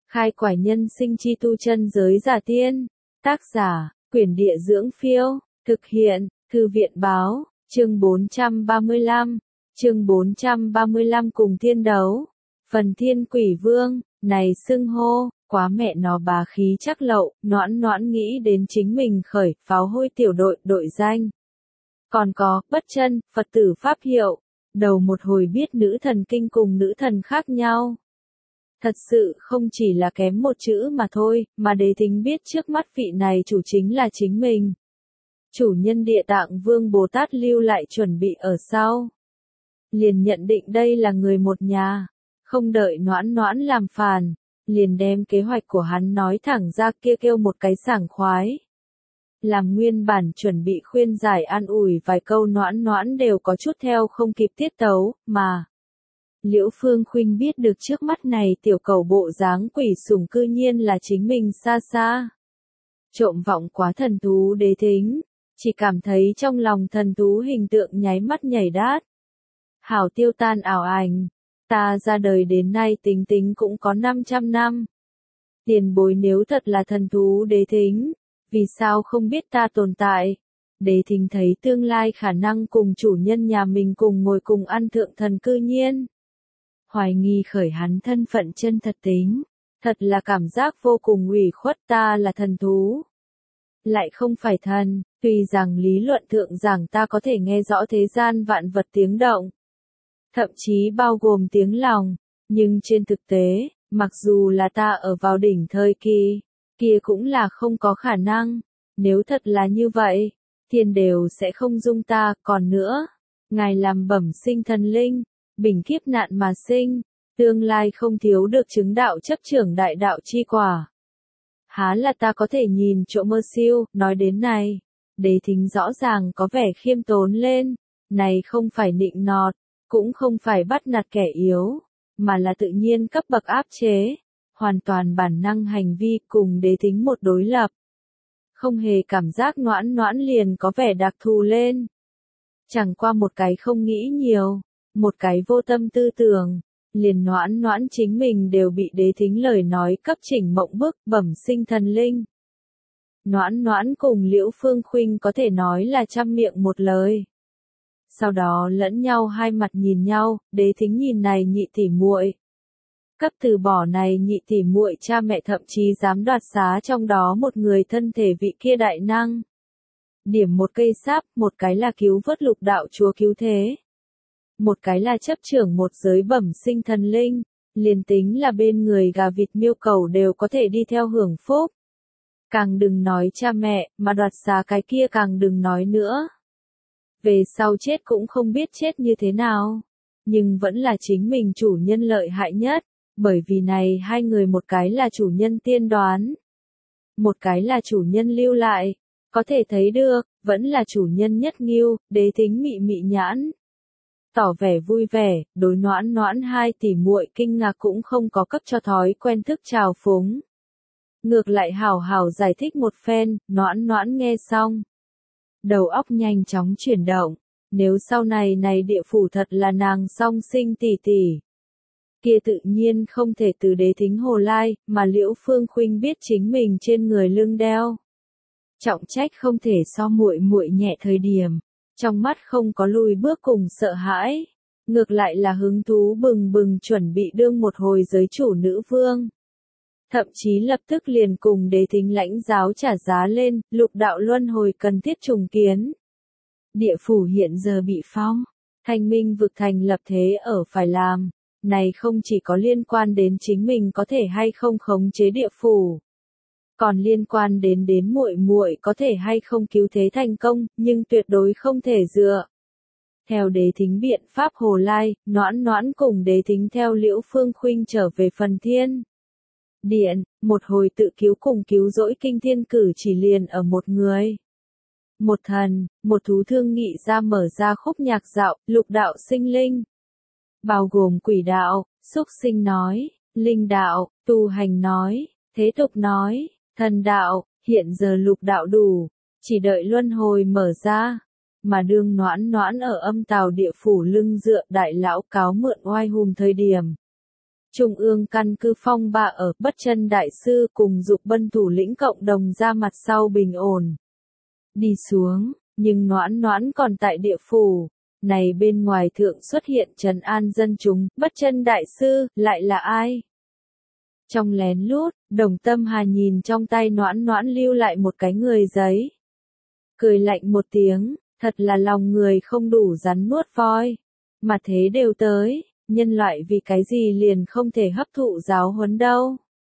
Khai quải nhân sinh chi tu chân giới giả tiên. Tác giả, Quyển Địa Dưỡng Phiêu. Thực hiện, Thư viện Báo. Chương 435. Chương 435 cùng thiên đấu. Phần Thiên Quỷ Vương, này xưng hô, quá mẹ nó bá khí chắc lậu, noãn nghĩ đến chính mình khởi, pháo hôi tiểu đội danh. Còn có, bất chân, Phật tử pháp hiệu, đầu một hồi biết nữ thần kinh cùng nữ thần khác nhau. Thật sự không chỉ là kém một chữ mà thôi, mà Đế Thính biết trước mắt vị này chủ chính là chính mình. Chủ nhân Địa Tạng Vương Bồ Tát lưu lại chuẩn bị ở sau. Liền nhận định đây là người một nhà, không đợi noãn làm phàn, liền đem kế hoạch của hắn nói thẳng ra kia kêu một cái sảng khoái. Làm nguyên bản chuẩn bị khuyên giải an ủi vài câu noãn đều có chút theo không kịp tiết tấu, mà. Liễu Phương Khuynh biết được trước mắt này tiểu cầu bộ dáng quỷ sủng cư nhiên là chính mình xa xa. Trộm vọng quá thần thú Đế Thính, chỉ cảm thấy trong lòng thần thú hình tượng nháy mắt nhảy đát. Hảo tiêu tan ảo ảnh, ta ra đời đến nay tính cũng có 500 năm. Tiền bối nếu thật là thần thú Đế Thính, vì sao không biết ta tồn tại? Đế Thính thấy tương lai khả năng cùng chủ nhân nhà mình cùng ngồi cùng ăn thượng thần cư nhiên. Hoài nghi khởi hắn thân phận chân thật tính, thật là cảm giác vô cùng ủy khuất, ta là thần thú. Lại không phải thần, tuy rằng lý luận thượng rằng ta có thể nghe rõ thế gian vạn vật tiếng động, thậm chí bao gồm tiếng lòng, nhưng trên thực tế, mặc dù là ta ở vào đỉnh thời kỳ, kia cũng là không có khả năng. Nếu thật là như vậy, thiên đều sẽ không dung ta, còn nữa, ngài làm bẩm sinh thần linh, bình kiếp nạn mà sinh, tương lai không thiếu được chứng đạo chấp trưởng đại đạo chi quả. Há là ta có thể nhìn chỗ mơ siêu, nói đến này, Đế Thính rõ ràng có vẻ khiêm tốn lên, này không phải nịnh nọt, cũng không phải bắt nạt kẻ yếu, mà là tự nhiên cấp bậc áp chế, hoàn toàn bản năng hành vi cùng Đế Thính một đối lập. Không hề cảm giác noãn liền có vẻ đặc thù lên. Chẳng qua một cái không nghĩ nhiều, một cái vô tâm tư tưởng, liền noãn chính mình đều bị Đế Thính lời nói cấp chỉnh mộng bức, bẩm sinh thần linh. Noãn cùng Liễu Phương Khuynh có thể nói là trăm miệng một lời. Sau đó lẫn nhau hai mặt nhìn nhau, Đế Thính nhìn này nhị tỷ muội, cấp từ bỏ này nhị tỷ muội, cha mẹ thậm chí dám đoạt xá trong đó một người thân thể vị kia đại năng. Điểm một cây sáp, một cái là cứu vớt lục đạo chúa cứu thế, một cái là chấp trưởng một giới bẩm sinh thần linh, liền tính là bên người gà vịt miêu cầu đều có thể đi theo hưởng phúc. Càng đừng nói cha mẹ, mà đoạt xá cái kia càng đừng nói nữa. Về sau chết cũng không biết chết như thế nào, nhưng vẫn là chính mình chủ nhân lợi hại nhất, bởi vì này hai người một cái là chủ nhân tiên đoán, một cái là chủ nhân lưu lại, có thể thấy được, vẫn là chủ nhân nhất nghiêu. Đế Thính mị nhãn, tỏ vẻ vui vẻ, đối noãn hai tỷ muội kinh ngạc cũng không có cấp cho thói quen thức trào phúng. Ngược lại hảo giải thích một phen, noãn nghe xong. Đầu óc nhanh chóng chuyển động, nếu sau này địa phủ thật là nàng song sinh tỷ, kia tự nhiên không thể từ Đế Thính hồ lai, mà Liễu Phương Khuynh biết chính mình trên người lưng đeo trọng trách không thể so muội nhẹ thời điểm, trong mắt không có lùi bước cùng sợ hãi, ngược lại là hứng thú bừng chuẩn bị đương một hồi giới chủ nữ vương. Thậm chí lập tức liền cùng Đế Thính lãnh giáo trả giá lên, lục đạo luân hồi cần thiết trùng kiến. Địa phủ hiện giờ bị phong, Thanh Minh vực thành lập thế ở phải làm, này không chỉ có liên quan đến chính mình có thể hay không khống chế địa phủ, còn liên quan đến muội có thể hay không cứu thế thành công, nhưng tuyệt đối không thể dựa theo Đế Thính biện pháp hồ lai. Noãn cùng Đế Thính theo Liễu Phương Khuynh trở về Phần Thiên Điện, một hồi tự cứu cùng cứu rỗi kinh thiên cử chỉ liền ở một người, một thần, một thú thương nghị ra mở ra khúc nhạc dạo, lục đạo sinh linh, bao gồm quỷ đạo, xúc sinh nói, linh đạo, tu hành nói, thế tục nói, thần đạo. Hiện giờ lục đạo đủ, chỉ đợi luân hồi mở ra, mà đương noãn ở âm tào địa phủ lưng dựa đại lão cáo mượn oai hùng thời điểm, Trung ương căn cứ phong ba ở Bất Chân đại sư cùng Dục Bân thủ lĩnh cộng đồng ra mặt sau bình ổn. Đi xuống, nhưng Noãn Noãn còn tại địa phủ. Này bên ngoài thượng xuất hiện trấn an dân chúng, Bất Chân đại sư, lại là ai? Trong lén lút, Đồng Tâm Hà nhìn trong tay Noãn Noãn lưu lại một cái người giấy. Cười lạnh một tiếng, thật là lòng người không đủ rắn nuốt voi. Mà thế đều tới, nhân loại vì cái gì liền không thể hấp thụ giáo huấn đâu.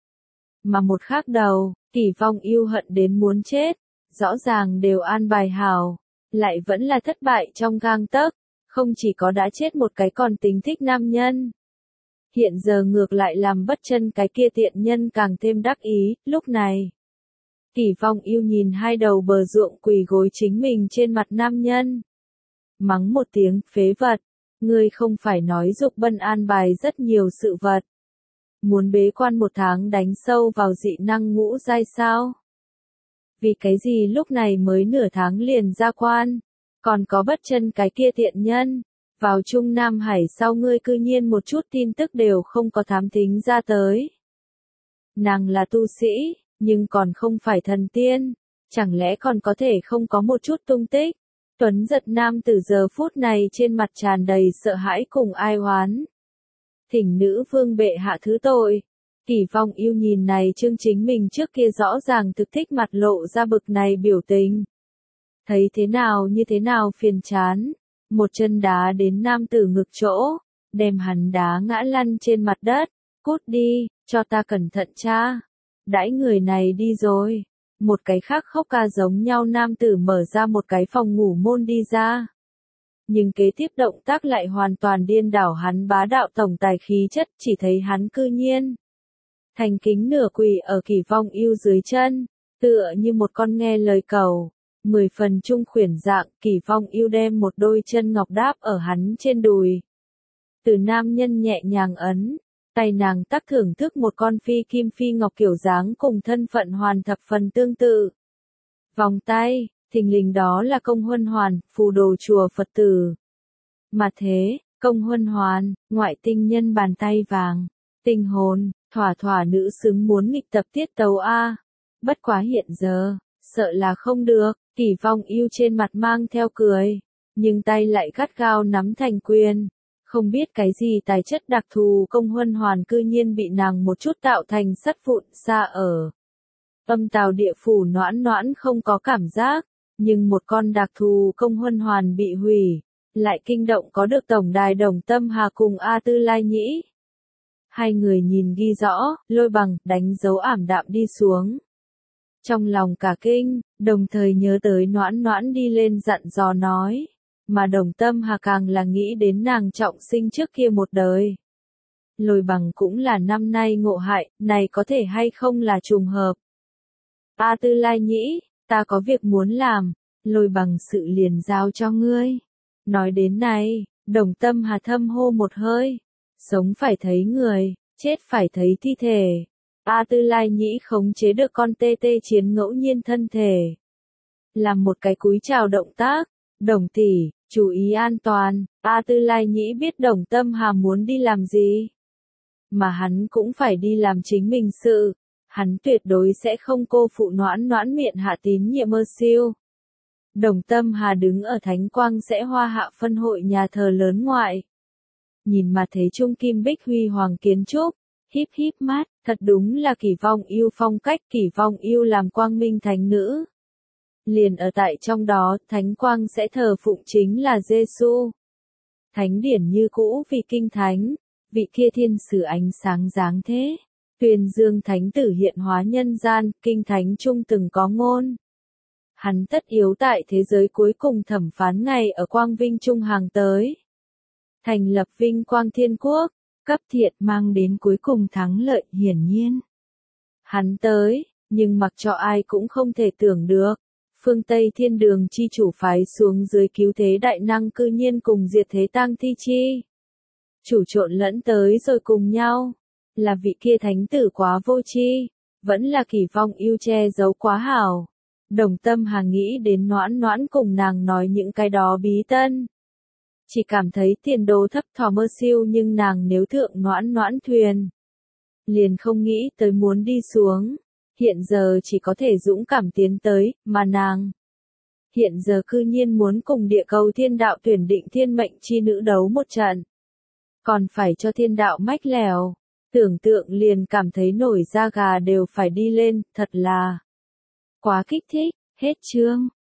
Mà một khác đầu, Kỷ Vong yêu hận đến muốn chết, rõ ràng đều an bài hảo, lại vẫn là thất bại trong gang tấc, không chỉ có đã chết một cái còn tính thích nam nhân. Hiện giờ ngược lại làm Bất Chân cái kia tiện nhân càng thêm đắc ý, lúc này. Kỷ Vong yêu nhìn hai đầu bờ ruộng quỳ gối chính mình trên mặt nam nhân. Mắng một tiếng, phế vật, ngươi không phải nói Dục Bân an bài rất nhiều sự vật. Muốn bế quan 1 tháng đánh sâu vào dị năng ngũ giai sao? Vì cái gì lúc này mới nửa tháng liền ra quan, còn có Bất Chân cái kia tiện nhân. Vào Trung Nam Hải sau ngươi cư nhiên một chút tin tức đều không có thám thính ra tới. Nàng là tu sĩ, nhưng còn không phải thần tiên, chẳng lẽ còn có thể không có một chút tung tích? Tuấn giật nam từ giờ phút này trên mặt tràn đầy sợ hãi cùng ai oán. Thỉnh nữ vương bệ hạ thứ tội. Kỷ Vong yêu nhìn này chương chính mình trước kia rõ ràng thực thích mặt lộ ra bực này biểu tình. Thấy thế nào như thế nào phiền chán. Một chân đá đến nam tử ngực chỗ, đem hắn đá ngã lăn trên mặt đất, cút đi, cho ta cẩn thận cha. Đãi người này đi rồi, một cái khác khóc ca giống nhau nam tử mở ra một cái phòng ngủ môn đi ra. Nhưng kế tiếp động tác lại hoàn toàn điên đảo hắn bá đạo tổng tài khí chất, chỉ thấy hắn cư nhiên. Thành kính nửa quỳ ở Kỷ Vong yêu dưới chân, tựa như một con nghe lời cầu. 10 phần trung khuyển dạng, Kỷ Vong yêu đem một đôi chân ngọc đáp ở hắn trên đùi. Từ nam nhân nhẹ nhàng ấn, tay nàng tác thưởng thức một con phi kim phi ngọc kiểu dáng cùng thân phận hoàn thập phần tương tự. Vòng tay, thình lình đó là Công Huân Hoàn, phù đồ chùa Phật tử. Mà thế, Công Huân Hoàn, ngoại tinh nhân bàn tay vàng, tinh hồn, thỏa thỏa nữ xứng muốn nghịch tập tiết tấu A. Bất quá hiện giờ, sợ là không được. Kỷ Vong yêu trên mặt mang theo cười, nhưng tay lại gắt gao nắm thành quyền. Không biết cái gì tài chất đặc thù Công Huân Hoàn cư nhiên bị nàng một chút tạo thành sắt vụn xa ở. Âm tào địa phủ Noãn Noãn không có cảm giác, nhưng một con đặc thù Công Huân Hoàn bị hủy, lại kinh động có được tổng đài Đồng Tâm Hà cùng A Tư Lai Nhĩ. Hai người nhìn ghi rõ, Lôi Bằng đánh dấu ảm đạm đi xuống. Trong lòng cả kinh, đồng thời nhớ tới Noãn Noãn đi lên dặn dò nói, mà Đồng Tâm Hà càng là nghĩ đến nàng trọng sinh trước kia một đời. Lôi Bằng cũng là năm nay ngộ hại, này có thể hay không là trùng hợp. A Tư Lai Nhĩ, ta có việc muốn làm, Lôi Bằng sự liền giao cho ngươi. Nói đến này, Đồng Tâm Hà thâm hô một hơi, sống phải thấy người, chết phải thấy thi thể. A Tư Lai Nhĩ khống chế được con tê tê chiến ngẫu nhiên thân thể. Làm một cái cúi chào động tác, Đồng tỷ, chú ý an toàn. A Tư Lai Nhĩ biết Đồng Tâm Hà muốn đi làm gì. Mà hắn cũng phải đi làm chính mình sự. Hắn tuyệt đối sẽ không cô phụ Noãn Noãn miệng hạ tín nhiệm mơ siêu. Đồng Tâm Hà đứng ở Thánh Quang sẽ Hoa Hạ phân hội nhà thờ lớn ngoại. Nhìn mà thấy trung kim bích huy hoàng kiến trúc. Híp híp mắt, thật đúng là Kỷ Vong yêu phong cách. Kỷ Vong yêu làm quang minh thánh nữ. Liền ở tại trong đó, Thánh Quang sẽ thờ phụng chính là Giêsu. Thánh điển như cũ vì kinh thánh, vị kia thiên sử ánh sáng dáng thế. Tuyên dương thánh tử hiện hóa nhân gian, kinh thánh trung từng có ngôn. Hắn tất yếu tại thế giới cuối cùng thẩm phán ngày ở quang vinh trung hàng tới. Thành lập vinh quang thiên quốc. Cấp thiện mang đến cuối cùng thắng lợi hiển nhiên. Hắn tới, nhưng mặc cho ai cũng không thể tưởng được. Phương Tây thiên đường chi chủ phái xuống dưới cứu thế đại năng cư nhiên cùng diệt thế tang thi chi. Chủ trộn lẫn tới rồi cùng nhau. Là vị kia thánh tử quá vô chi. Vẫn là Kỷ Vong yêu che giấu quá hảo. Đồng Tâm Hà nghĩ đến Noãn Noãn cùng nàng nói những cái đó bí tân. Chỉ cảm thấy tiền đồ thấp thỏm mơ siêu nhưng nàng nếu thượng Noãn Noãn thuyền, liền không nghĩ tới muốn đi xuống. Hiện giờ chỉ có thể dũng cảm tiến tới, mà nàng hiện giờ cư nhiên muốn cùng địa cầu thiên đạo tuyển định thiên mệnh chi nữ đấu một trận. Còn phải cho thiên đạo mách lèo. Tưởng tượng liền cảm thấy nổi da gà đều phải đi lên, thật là quá kích thích. Hết chương.